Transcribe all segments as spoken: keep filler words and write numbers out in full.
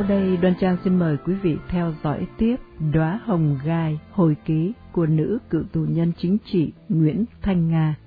đây, Đoan Trang xin mời quý vị theo dõi tiếp Đóa Hồng Gai, hồi ký của nữ cựu tù nhân chính trị Nguyễn Thanh Nga.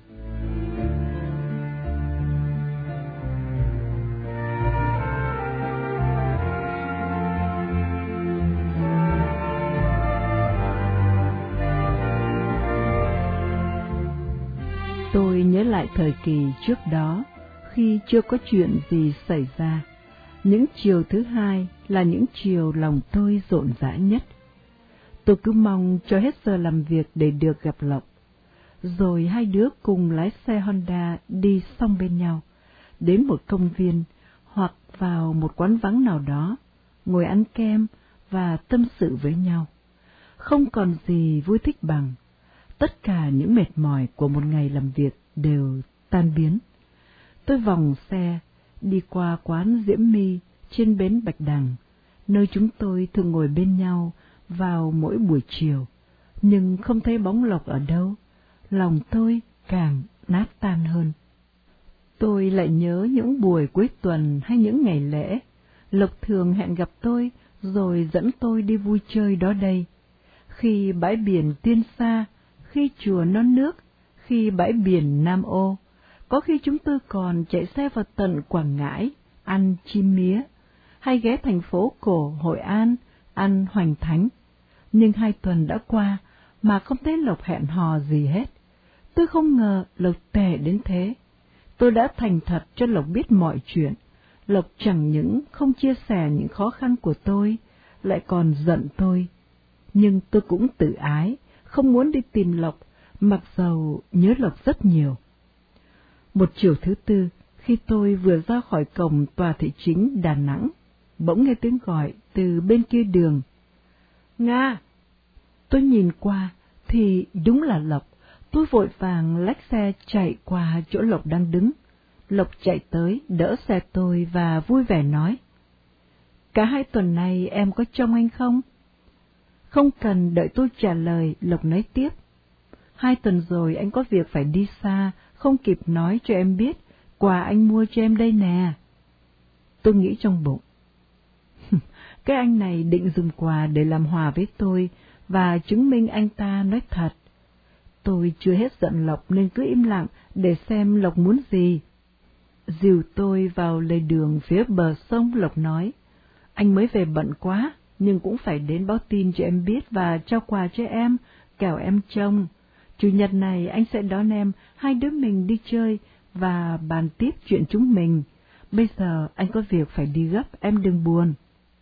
Tôi nhớ lại thời kỳ trước đó, khi chưa có chuyện gì xảy ra. Những chiều thứ hai là những chiều lòng tôi rộn rã nhất. Tôi cứ mong cho hết giờ làm việc để được gặp Lộc. Rồi hai đứa cùng lái xe Honda đi xong bên nhau, đến một công viên hoặc vào một quán vắng nào đó, ngồi ăn kem và tâm sự với nhau. Không còn gì vui thích bằng. Tất cả những mệt mỏi của một ngày làm việc đều tan biến. Tôi vòng xe, đi qua quán Diễm My trên bến Bạch Đằng, nơi chúng tôi thường ngồi bên nhau vào mỗi buổi chiều, nhưng không thấy bóng Lộc ở đâu. Lòng tôi càng nát tan hơn. Tôi lại nhớ những buổi cuối tuần hay những ngày lễ, Lộc thường hẹn gặp tôi rồi dẫn tôi đi vui chơi đó đây. Khi bãi biển Tiên Sa, khi chùa Non Nước, khi bãi biển Nam Ô, có khi chúng tôi còn chạy xe vào tận Quảng Ngãi, ăn chim mía, hay ghé thành phố cổ Hội An, ăn hoành thánh. Nhưng hai tuần đã qua mà không thấy Lộc hẹn hò gì hết. Tôi không ngờ Lộc tệ đến thế. Tôi đã thành thật cho Lộc biết mọi chuyện. Lộc chẳng những không chia sẻ những khó khăn của tôi, lại còn giận tôi. Nhưng tôi cũng tự ái, không muốn đi tìm Lộc, mặc dầu nhớ Lộc rất nhiều. Một chiều thứ tư, khi tôi vừa ra khỏi cổng tòa thị chính Đà Nẵng, bỗng nghe tiếng gọi từ bên kia đường. Nga! Tôi nhìn qua, thì đúng là Lộc. Tôi vội vàng lách xe chạy qua chỗ Lộc đang đứng. Lộc chạy tới, đỡ xe tôi và vui vẻ nói. Cả hai tuần này em có trông anh không? Không cần đợi tôi trả lời, Lộc nói tiếp. Hai tuần rồi anh có việc phải đi xa, không kịp nói cho em biết, quà anh mua cho em đây nè. Tôi nghĩ trong bụng. Cái anh này định dùng quà để làm hòa với tôi và chứng minh anh ta nói thật. Tôi chưa hết giận Lộc nên cứ im lặng để xem Lộc muốn gì. Dìu tôi vào lề đường phía bờ sông, Lộc nói. Anh mới về bận quá, nhưng cũng phải đến báo tin cho em biết và trao quà cho em, kẻo em trông. Chủ nhật này anh sẽ đón em, hai đứa mình đi chơi và bàn tiếp chuyện chúng mình. Bây giờ anh có việc phải đi gấp, em đừng buồn.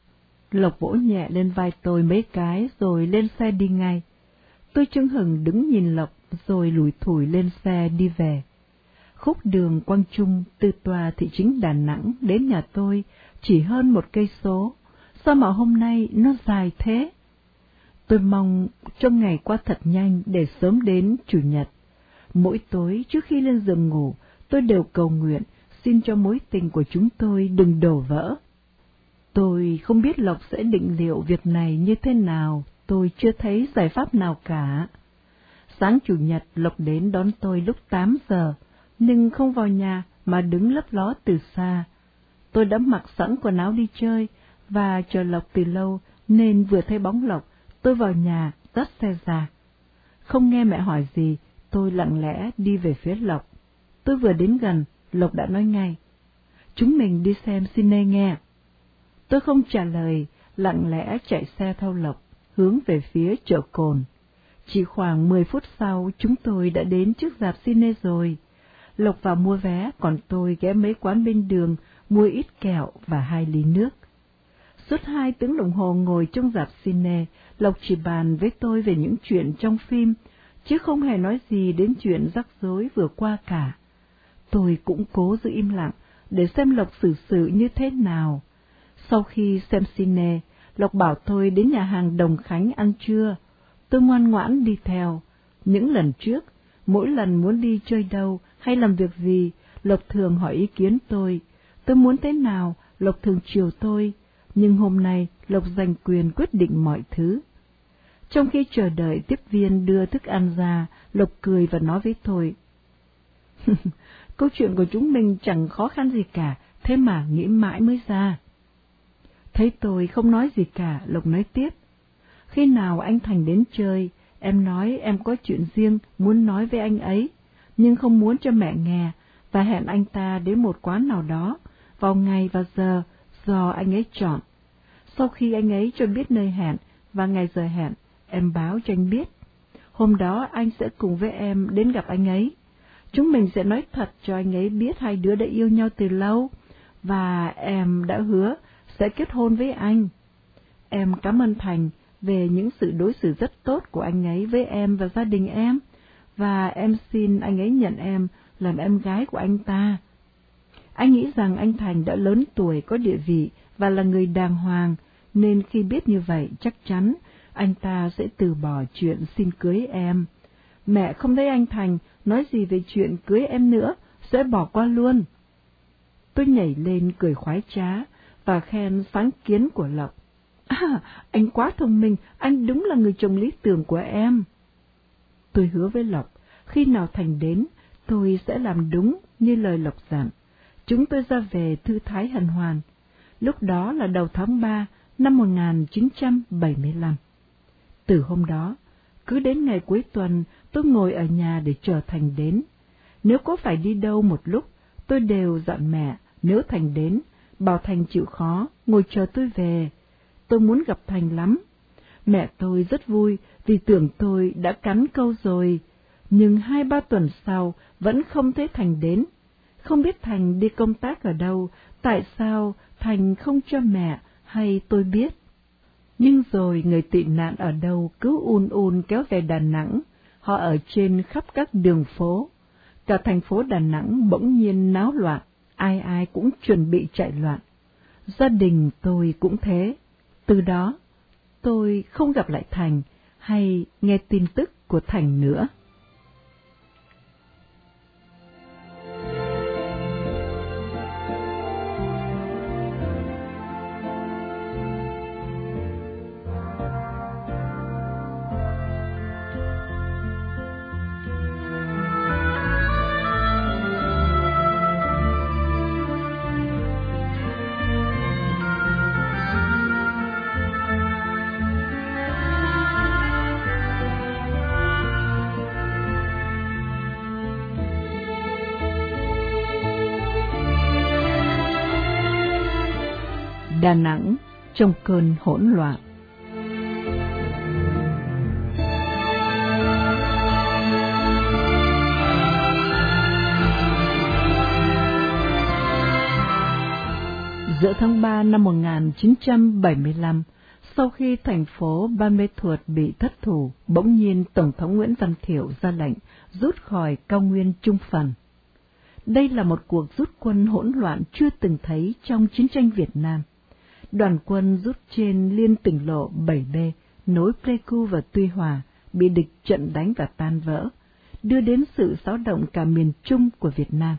Lộc vỗ nhẹ lên vai tôi mấy cái rồi lên xe đi ngay. Tôi chưng hừng đứng nhìn Lộc rồi lủi thủi lên xe đi về. Khúc đường Quang Trung từ tòa thị chính Đà Nẵng đến nhà tôi chỉ hơn một cây số. Sao mà hôm nay nó dài thế? Tôi mong cho ngày qua thật nhanh để sớm đến Chủ nhật. Mỗi tối trước khi lên giường ngủ, tôi đều cầu nguyện xin cho mối tình của chúng tôi đừng đổ vỡ. Tôi không biết Lộc sẽ định liệu việc này như thế nào, tôi chưa thấy giải pháp nào cả. Sáng Chủ nhật Lộc đến đón tôi lúc tám giờ, nhưng không vào nhà mà đứng lấp ló từ xa. Tôi đã mặc sẵn quần áo đi chơi và chờ Lộc từ lâu nên vừa thấy bóng Lộc, tôi vào nhà dắt xe ra. Không nghe mẹ hỏi gì, tôi lặng lẽ đi về phía Lộc. Tôi vừa đến gần, Lộc đã nói ngay. Chúng mình đi xem cine nghe. Tôi không trả lời, lặng lẽ chạy xe theo Lộc, hướng về phía chợ Cồn. Chỉ khoảng mười phút sau, chúng tôi đã đến trước rạp cine rồi. Lộc vào mua vé, còn tôi ghé mấy quán bên đường, mua ít kẹo và hai ly nước. Suốt hai tiếng đồng hồ ngồi trong rạp cine, Lộc chỉ bàn với tôi về những chuyện trong phim, chứ không hề nói gì đến chuyện rắc rối vừa qua cả. Tôi cũng cố giữ im lặng, để xem Lộc xử sự như thế nào. Sau khi xem cine, Lộc bảo tôi đến nhà hàng Đồng Khánh ăn trưa. Tôi ngoan ngoãn đi theo. Những lần trước, mỗi lần muốn đi chơi đâu hay làm việc gì, Lộc thường hỏi ý kiến tôi. Tôi muốn thế nào, Lộc thường chiều tôi. Nhưng hôm nay, Lộc giành quyền quyết định mọi thứ. Trong khi chờ đợi tiếp viên đưa thức ăn ra, Lộc cười và nói với tôi. Câu chuyện của chúng mình chẳng khó khăn gì cả, thế mà nghĩ mãi mới ra. Thấy tôi không nói gì cả, Lộc nói tiếp. Khi nào anh Thành đến chơi, em nói em có chuyện riêng muốn nói với anh ấy, nhưng không muốn cho mẹ nghe, và hẹn anh ta đến một quán nào đó, vào ngày và giờ do anh ấy chọn. Sau khi anh ấy cho biết nơi hẹn và ngày giờ hẹn, em báo cho anh biết. Hôm đó anh sẽ cùng với em đến gặp anh ấy. Chúng mình sẽ nói thật cho anh ấy biết hai đứa đã yêu nhau từ lâu, và em đã hứa sẽ kết hôn với anh. Em cảm ơn Thành về những sự đối xử rất tốt của anh ấy với em và gia đình em, và em xin anh ấy nhận em làm em gái của anh ta. Anh nghĩ rằng anh Thành đã lớn tuổi, có địa vị và là người đàng hoàng, nên khi biết như vậy chắc chắn anh ta sẽ từ bỏ chuyện xin cưới em. Mẹ không thấy anh Thành nói gì về chuyện cưới em nữa, sẽ bỏ qua luôn. Tôi nhảy lên cười khoái trá và khen sáng kiến của Lộc. À, anh quá thông minh, anh đúng là người chồng lý tưởng của em. Tôi hứa với Lộc, khi nào Thành đến, tôi sẽ làm đúng như lời Lộc dặn. Chúng tôi ra về thư thái hân hoan. Lúc đó là đầu tháng ba năm một nghìn chín trăm bảy mươi lăm. Từ hôm đó, cứ đến ngày cuối tuần, tôi ngồi ở nhà để chờ Thành đến. Nếu có phải đi đâu một lúc, tôi đều dặn mẹ, nếu Thành đến, bảo Thành chịu khó, ngồi chờ tôi về. Tôi muốn gặp Thành lắm. Mẹ tôi rất vui vì tưởng tôi đã cắn câu rồi, nhưng hai ba tuần sau vẫn không thấy Thành đến. Không biết Thành đi công tác ở đâu, tại sao Thành không cho mẹ hay tôi biết. Nhưng rồi người tị nạn ở đâu cứ un un kéo về Đà Nẵng, họ ở trên khắp các đường phố. Cả thành phố Đà Nẵng bỗng nhiên náo loạn, ai ai cũng chuẩn bị chạy loạn. Gia đình tôi cũng thế. Từ đó, tôi không gặp lại Thành hay nghe tin tức của Thành nữa. Đà Nẵng trong cơn hỗn loạn. Giữa tháng ba năm một nghìn chín trăm bảy mươi lăm, sau khi thành phố Ban Mê Thuột bị thất thủ, bỗng nhiên Tổng thống Nguyễn Văn Thiệu ra lệnh rút khỏi cao nguyên Trung Phần. Đây là một cuộc rút quân hỗn loạn chưa từng thấy trong chiến tranh Việt Nam. Đoàn quân rút trên liên tỉnh lộ bảy B, nối Pleiku và Tuy Hòa, bị địch trận đánh và tan vỡ, đưa đến sự xáo động cả miền Trung của Việt Nam.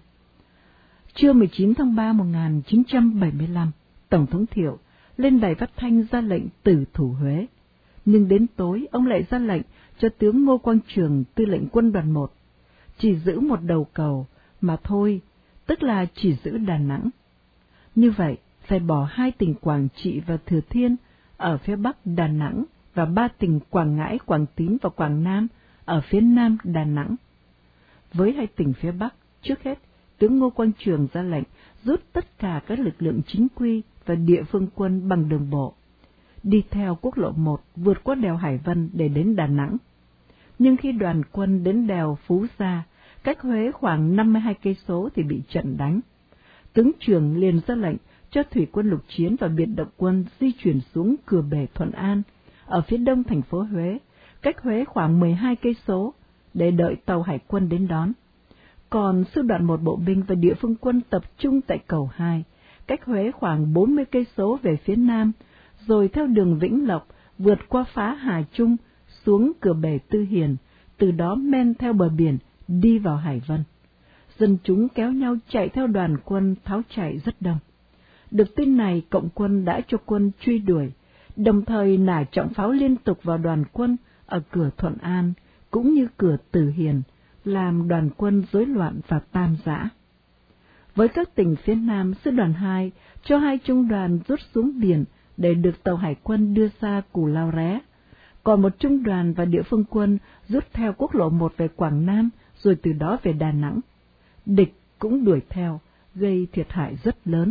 Trưa mười chín tháng ba năm một nghìn chín trăm bảy mươi lăm, Tổng thống Thiệu lên đài phát thanh ra lệnh tử thủ Huế. Nhưng đến tối, ông lại ra lệnh cho tướng Ngô Quang Trường, tư lệnh quân đoàn một, chỉ giữ một đầu cầu mà thôi, tức là chỉ giữ Đà Nẵng. Như vậy, phải bỏ hai tỉnh Quảng Trị và Thừa Thiên ở phía bắc Đà Nẵng và ba tỉnh Quảng Ngãi, Quảng Tín và Quảng Nam ở phía nam Đà Nẵng. Với hai tỉnh phía bắc, trước hết, tướng Ngô Quang Trường ra lệnh rút tất cả các lực lượng chính quy và địa phương quân bằng đường bộ, đi theo quốc lộ một vượt qua đèo Hải Vân để đến Đà Nẵng. Nhưng khi đoàn quân đến đèo Phú Gia, cách Huế khoảng năm mươi hai cây số thì bị trận đánh. Tướng Trường liền ra lệnh cho thủy quân lục chiến và biệt động quân di chuyển xuống Cửa Bể Thuận An, ở phía đông thành phố Huế, cách Huế khoảng mười hai cây số, để đợi tàu hải quân đến đón. Còn sư đoàn một bộ binh và địa phương quân tập trung tại cầu hai, cách Huế khoảng bốn mươi cây số về phía nam, rồi theo đường Vĩnh Lộc vượt qua phá Hà Trung xuống Cửa Bể Tư Hiền, từ đó men theo bờ biển đi vào Hải Vân. Dân chúng kéo nhau chạy theo đoàn quân tháo chạy rất đông. Được tin này, cộng quân đã cho quân truy đuổi, đồng thời nả trọng pháo liên tục vào đoàn quân ở cửa Thuận An cũng như cửa Từ Hiền, làm đoàn quân rối loạn và tan rã. Với các tỉnh phía Nam, sư đoàn hai cho hai trung đoàn rút xuống biển để được tàu hải quân đưa ra Cù Lao Ré. Còn một trung đoàn và địa phương quân rút theo quốc lộ một về Quảng Nam, rồi từ đó về Đà Nẵng. Địch cũng đuổi theo, gây thiệt hại rất lớn.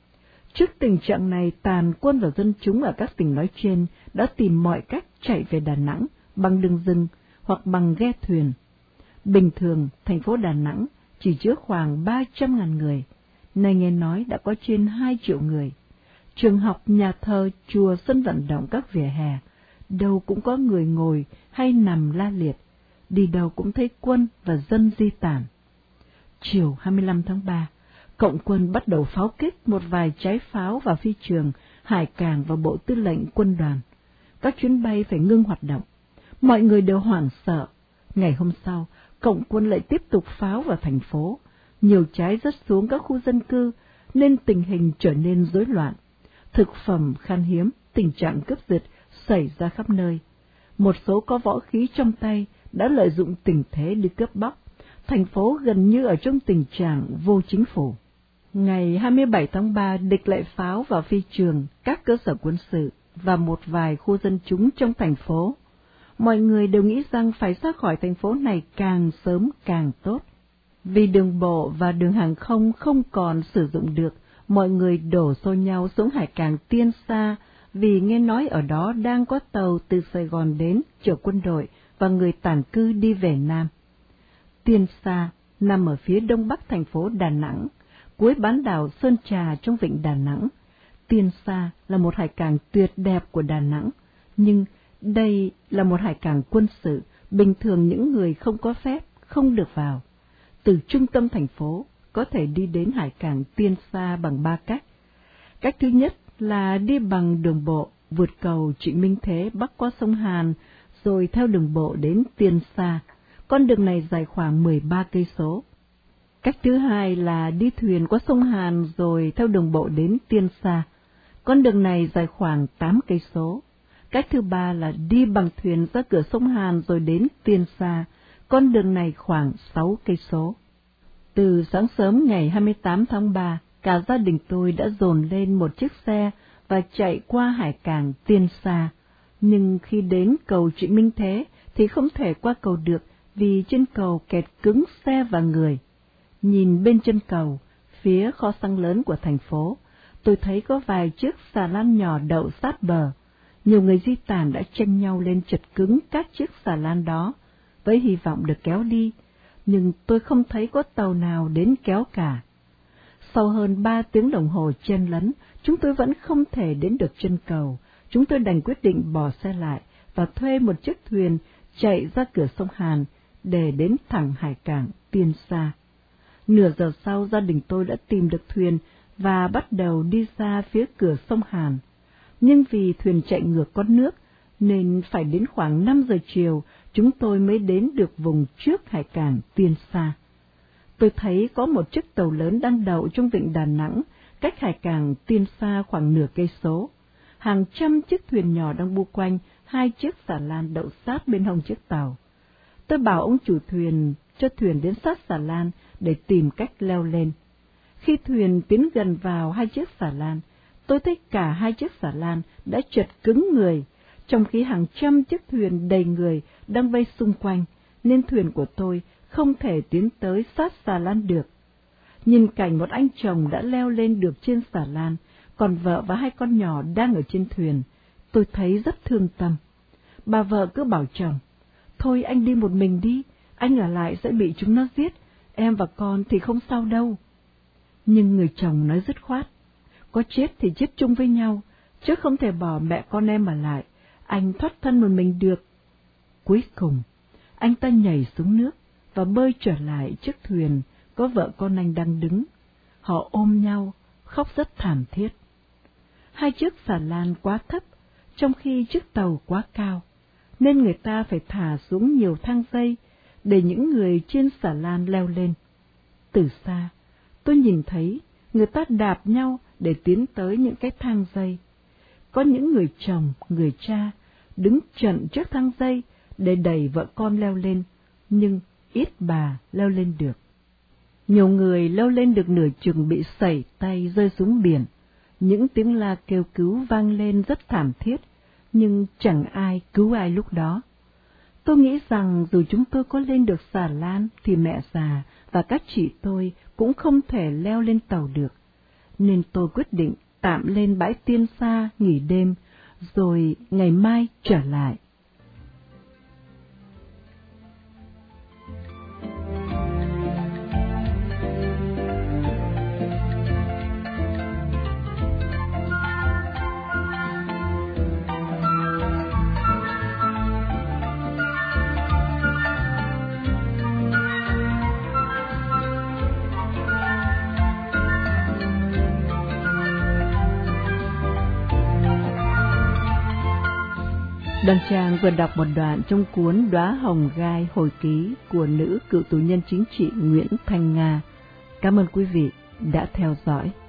Trước tình trạng này, tàn quân và dân chúng ở các tỉnh nói trên đã tìm mọi cách chạy về Đà Nẵng bằng đường rừng hoặc bằng ghe thuyền. Bình thường, thành phố Đà Nẵng chỉ chứa khoảng ba trăm ngàn người, nay nghe nói đã có trên hai triệu người. Trường học, nhà thờ, chùa, sân vận động, các vỉa hè, đâu cũng có người ngồi hay nằm la liệt, đi đâu cũng thấy quân và dân di tản. Chiều hai mươi lăm tháng ba, Cộng quân bắt đầu pháo kích một vài trái pháo vào phi trường, hải cảng và bộ tư lệnh quân đoàn. Các chuyến bay phải ngưng hoạt động. Mọi người đều hoảng sợ. Ngày hôm sau, Cộng quân lại tiếp tục pháo vào thành phố. Nhiều trái rớt xuống các khu dân cư, nên tình hình trở nên rối loạn. Thực phẩm khan hiếm, tình trạng cướp giật xảy ra khắp nơi. Một số có võ khí trong tay đã lợi dụng tình thế đi cướp bóc. Thành phố gần như ở trong tình trạng vô chính phủ. Ngày hai mươi bảy tháng ba, địch lại pháo vào phi trường, các cơ sở quân sự và một vài khu dân chúng trong thành phố. Mọi người đều nghĩ rằng phải ra khỏi thành phố này càng sớm càng tốt. Vì đường bộ và đường hàng không không còn sử dụng được, mọi người đổ xô nhau xuống hải cảng Tiên Sa, vì nghe nói ở đó đang có tàu từ Sài Gòn đến chở quân đội và người tản cư đi về Nam. Tiên Sa nằm ở phía đông bắc thành phố Đà Nẵng, cuối bán đảo Sơn Trà trong vịnh Đà Nẵng. Tiên Sa là một hải cảng tuyệt đẹp của Đà Nẵng, nhưng đây là một hải cảng quân sự, bình thường những người không có phép không được vào. Từ trung tâm thành phố có thể đi đến hải cảng Tiên Sa bằng ba cách. Cách thứ nhất là đi bằng đường bộ, vượt cầu Trịnh Minh Thế bắc qua sông Hàn, rồi theo đường bộ đến Tiên Sa. Con đường này dài khoảng mười ba cây số. Cách thứ hai là đi thuyền qua sông Hàn rồi theo đường bộ đến Tiên Sa. Con đường này dài khoảng tám cây số. Cách thứ ba là đi bằng thuyền ra cửa sông Hàn rồi đến Tiên Sa. Con đường này khoảng sáu cây số. Từ sáng sớm ngày hai mươi tám tháng ba, cả gia đình tôi đã dồn lên một chiếc xe và chạy qua hải cảng Tiên Sa. Nhưng khi đến cầu Trịnh Minh Thế thì không thể qua cầu được vì trên cầu kẹt cứng xe và người. Nhìn bên chân cầu, phía kho xăng lớn của thành phố, tôi thấy có vài chiếc xà lan nhỏ đậu sát bờ. Nhiều người di tản đã tranh nhau lên chật cứng các chiếc xà lan đó, với hy vọng được kéo đi, nhưng tôi không thấy có tàu nào đến kéo cả. Sau hơn ba tiếng đồng hồ chen lấn, chúng tôi vẫn không thể đến được chân cầu. Chúng tôi đành quyết định bỏ xe lại và thuê một chiếc thuyền chạy ra cửa sông Hàn để đến thẳng hải cảng Tiên Sa. Nửa giờ sau, gia đình tôi đã tìm được thuyền và bắt đầu đi ra phía cửa sông Hàn. Nhưng vì thuyền chạy ngược con nước, nên phải đến khoảng năm giờ chiều, chúng tôi mới đến được vùng trước hải cảng Tiên Sa. Tôi thấy có một chiếc tàu lớn đang đậu trong vịnh Đà Nẵng, cách hải cảng Tiên Sa khoảng nửa cây số. Hàng trăm chiếc thuyền nhỏ đang bu quanh hai chiếc xà lan đậu sát bên hông chiếc tàu. Tôi bảo ông chủ thuyền cho thuyền đến sát xà lan để tìm cách leo lên. Khi thuyền tiến gần vào hai chiếc xà lan, tôi thấy cả hai chiếc xà lan đã chật cứng người, trong khi hàng trăm chiếc thuyền đầy người đang vây xung quanh, nên thuyền của tôi không thể tiến tới sát xà lan được. Nhìn cảnh một anh chồng đã leo lên được trên xà lan, còn vợ và hai con nhỏ đang ở trên thuyền, tôi thấy rất thương tâm. Bà vợ cứ bảo chồng, thôi anh đi một mình đi, anh ở lại sẽ bị chúng nó giết, em và con thì không sao đâu. Nhưng người chồng nói dứt khoát, có chết thì chết chung với nhau, chứ không thể bỏ mẹ con em ở lại, anh thoát thân một mình được. Cuối cùng, anh ta nhảy xuống nước và bơi trở lại chiếc thuyền có vợ con anh đang đứng. Họ ôm nhau, khóc rất thảm thiết. Hai chiếc xà lan quá thấp, trong khi chiếc tàu quá cao, nên người ta phải thả xuống nhiều thang dây để những người trên xà lan leo lên. Từ xa, tôi nhìn thấy người ta đạp nhau để tiến tới những cái thang dây. Có những người chồng, người cha đứng chặn trước thang dây để đẩy vợ con leo lên, nhưng ít bà leo lên được. Nhiều người leo lên được nửa chừng bị sẩy tay rơi xuống biển. Những tiếng la kêu cứu vang lên rất thảm thiết, nhưng chẳng ai cứu ai lúc đó. Tôi nghĩ rằng dù chúng tôi có lên được xà lan thì mẹ già và các chị tôi cũng không thể leo lên tàu được, nên tôi quyết định tạm lên bãi Tiên Sa nghỉ đêm, rồi ngày mai trở lại. Đoàn Tràng vừa đọc một đoạn trong cuốn Đóa Hồng Gai hồi ký của nữ cựu tù nhân chính trị Nguyễn Thanh Nga. Cảm ơn quý vị đã theo dõi.